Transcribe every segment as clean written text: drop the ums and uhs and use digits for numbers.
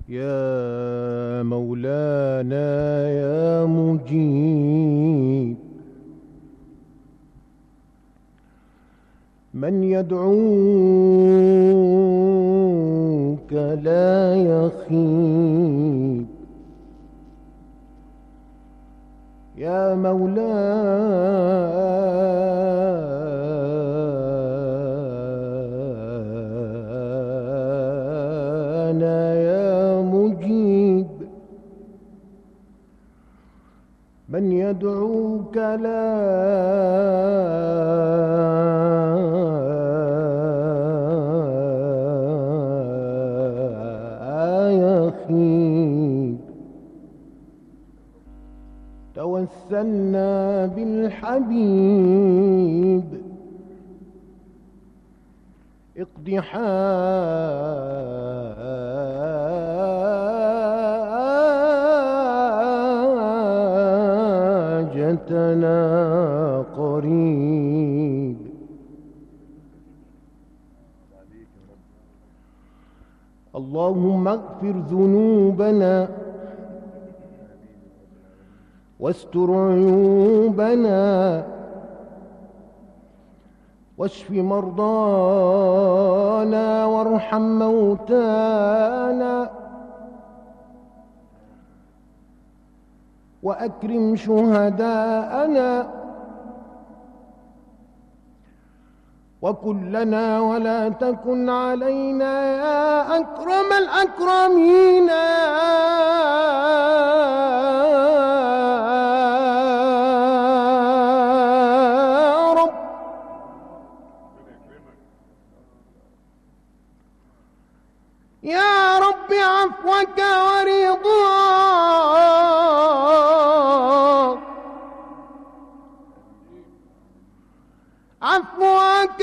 يا مولانا يا مجيب من يدعوك لا يخيب، يا مولانا يا مجيب من يدعوك لا يخيب. توسلنا بالحبيب اقض حاجتنا قريب. اللهم اغفر ذنوبنا واستر عيوبنا واشف مرضانا وارحم موتانا وأكرم شهداءنا وكن لنا ولا تكن علينا يا أكرم الأكرمين يا رب. يا رب عفوك ورضاك، عفوك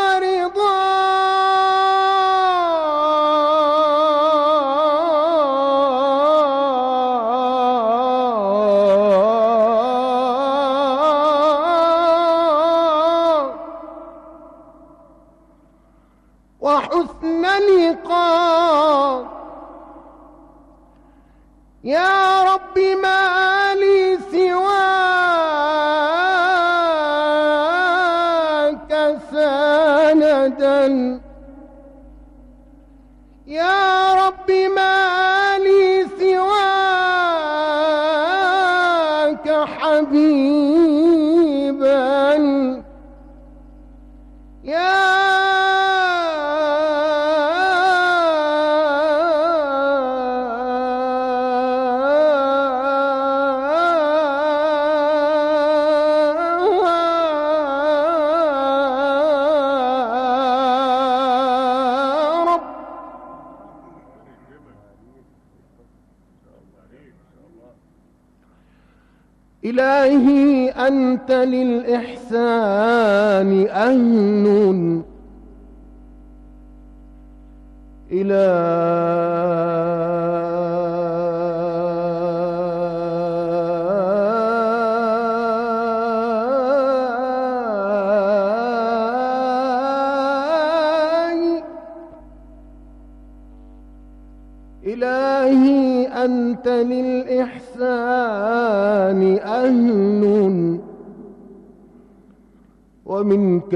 ورضاك وحسن لقاك. يا رب ما لي سواك سندا، يا رب ما لي سواك حبيبا، يا إلهي أنت للإحسان أهل، إلهي أنت للإحسان أهل ومنك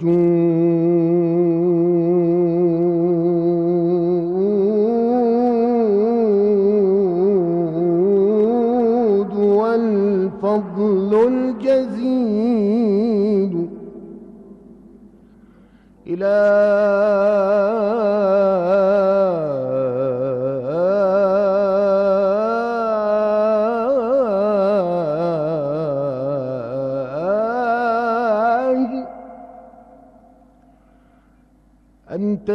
الجود والفضل الجزيل. أنت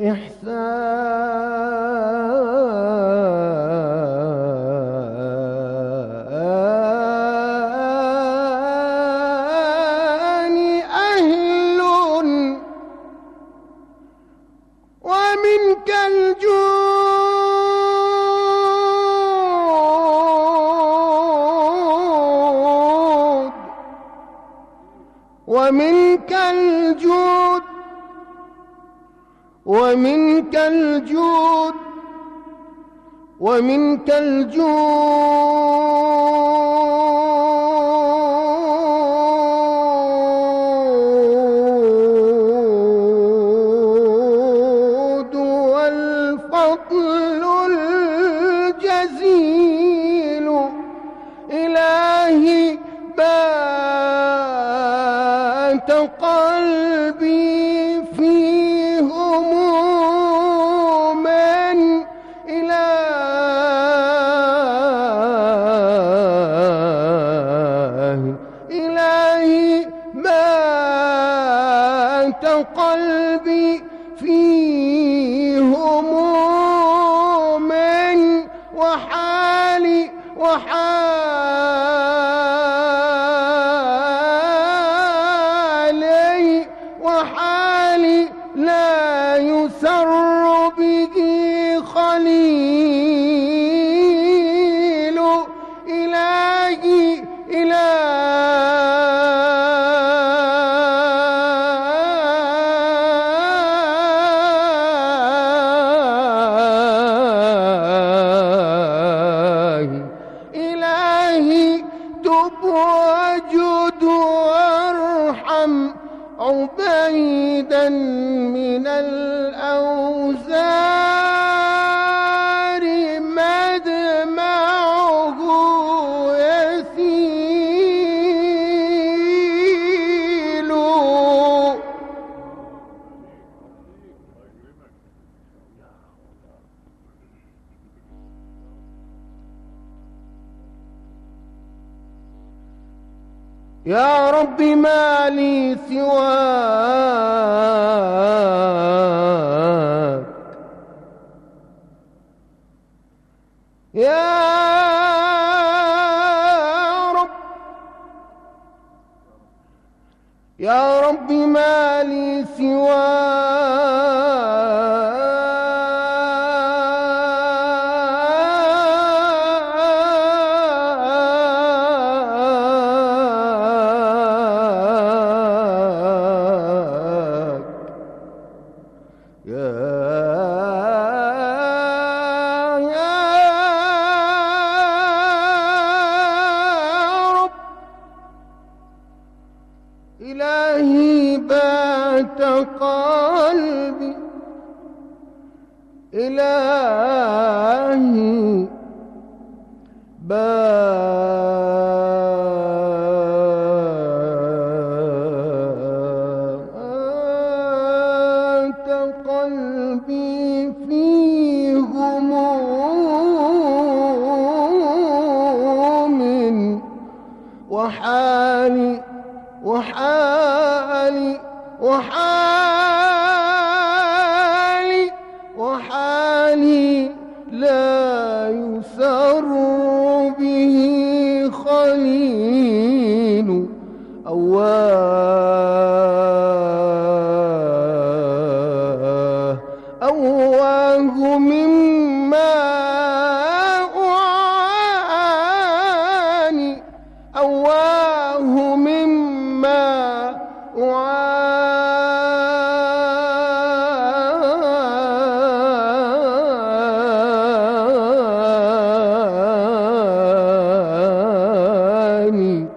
للإحسان أهل ومنك الجود ومنك الجود ومنك الجود ومنك الجود والفضل الجزيل. إلهي بات قلبي في هموم. إلهي بات قلبي في هموم. وحالي لا يسر به خليل. إلهي إلهي تب وجد وارحم عبيدا من الأوزار مدمعه يسيل. يا رب ما لي سواك. يا رب ما لي إلهي بات قلبي. إلهي بات قلبي في هموم. وحالي لا يسر به خليل. أواه مما أعاني. أواه مما أعاني.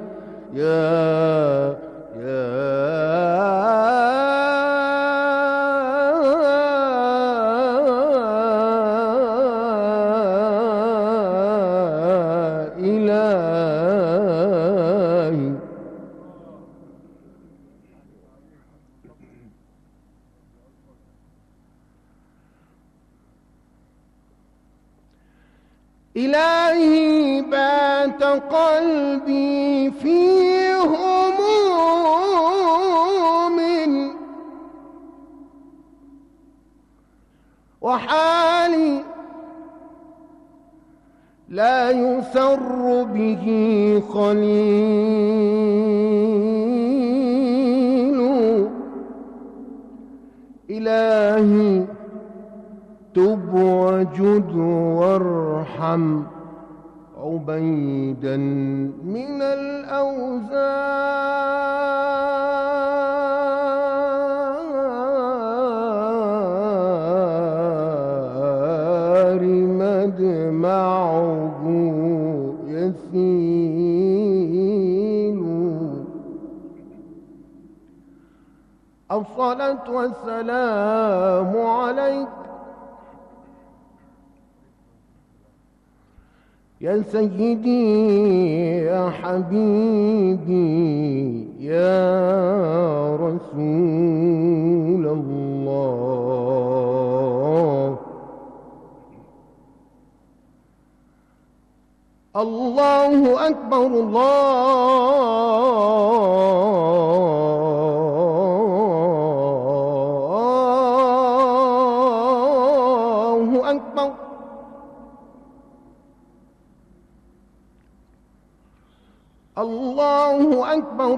إلهي إلهي بات قلبي في هموم. وحالي لا يسر به خليل. إلهي تب وجد وارحم عبيدا من الأوزار معه يسيل. الصلاة والسلام عليك يا سيدي يا حبيبي يا رسول الله. الله أكبر الله أكبر. الله أكبر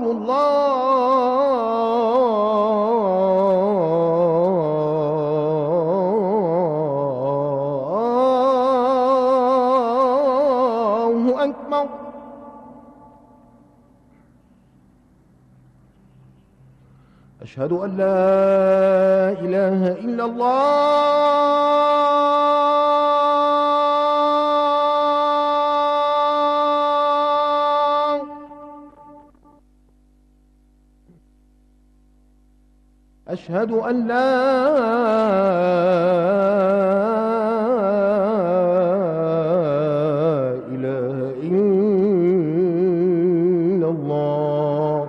الله أكبر. أشهد أن لا إله إلا الله. أشهد أن لا إله إلا الله.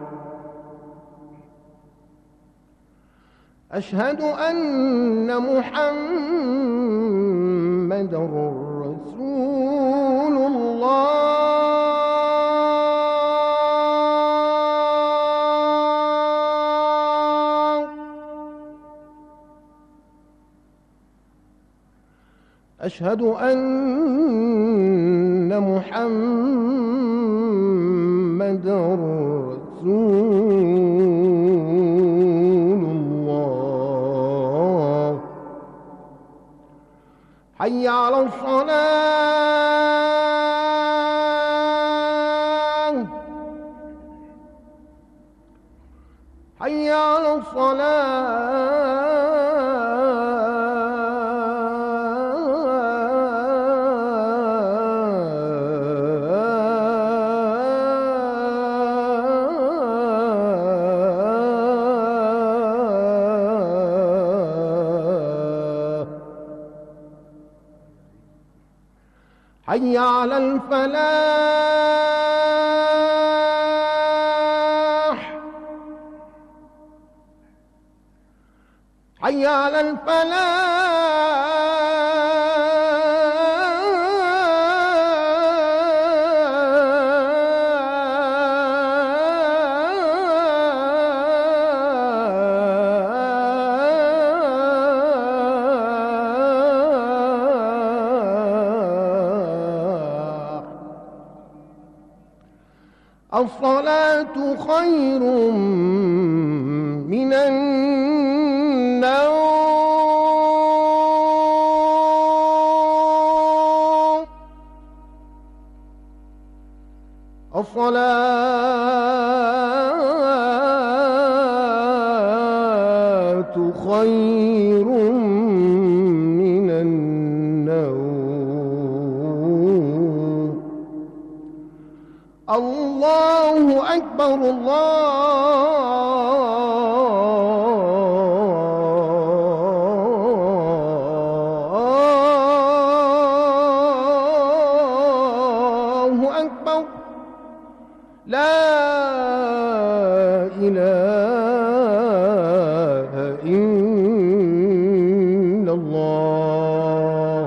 أشهد أن محمدًا رسول الله. أشهد أن محمدًا رسول الله. حي على الصلاة. حي على الصلاة. حي على الفلاح. حي على الفلاح. الصلاة خير من النوم. الصلاة خير من النوم. الله أكبر الله أكبر. لا إله إلا الله.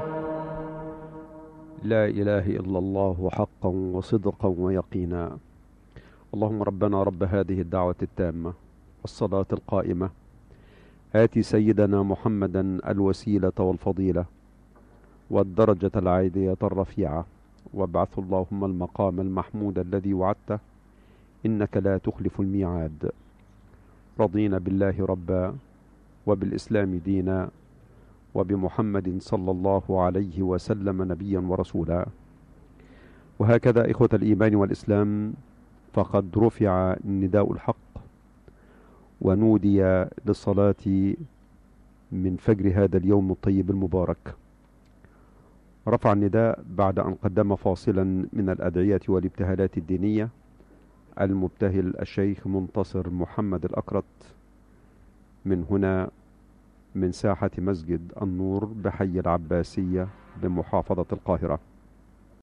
لا إله إلا الله حقا وصدقا ويقينا. اللهم ربنا رب هذه الدعوة التامة والصلاة القائمة آتي سيدنا محمدا الوسيلة والفضيلة والدرجة العالية الرفيعة وابعث اللهم المقام المحمود الذي وعدته إنك لا تخلف الميعاد. رضينا بالله ربا وبالإسلام دينا وبمحمد صلى الله عليه وسلم نبيا ورسولا. وهكذا إخوة الإيمان والإسلام فقد رفع نداء الحق ونودي للصلاة من فجر هذا اليوم الطيب المبارك. رفع النداء بعد أن قدم فاصلا من الأدعية والابتهالات الدينية المبتهل الشيخ منتصر محمد الأكرت من هنا من ساحة مسجد النور بحي العباسية بمحافظة القاهرة.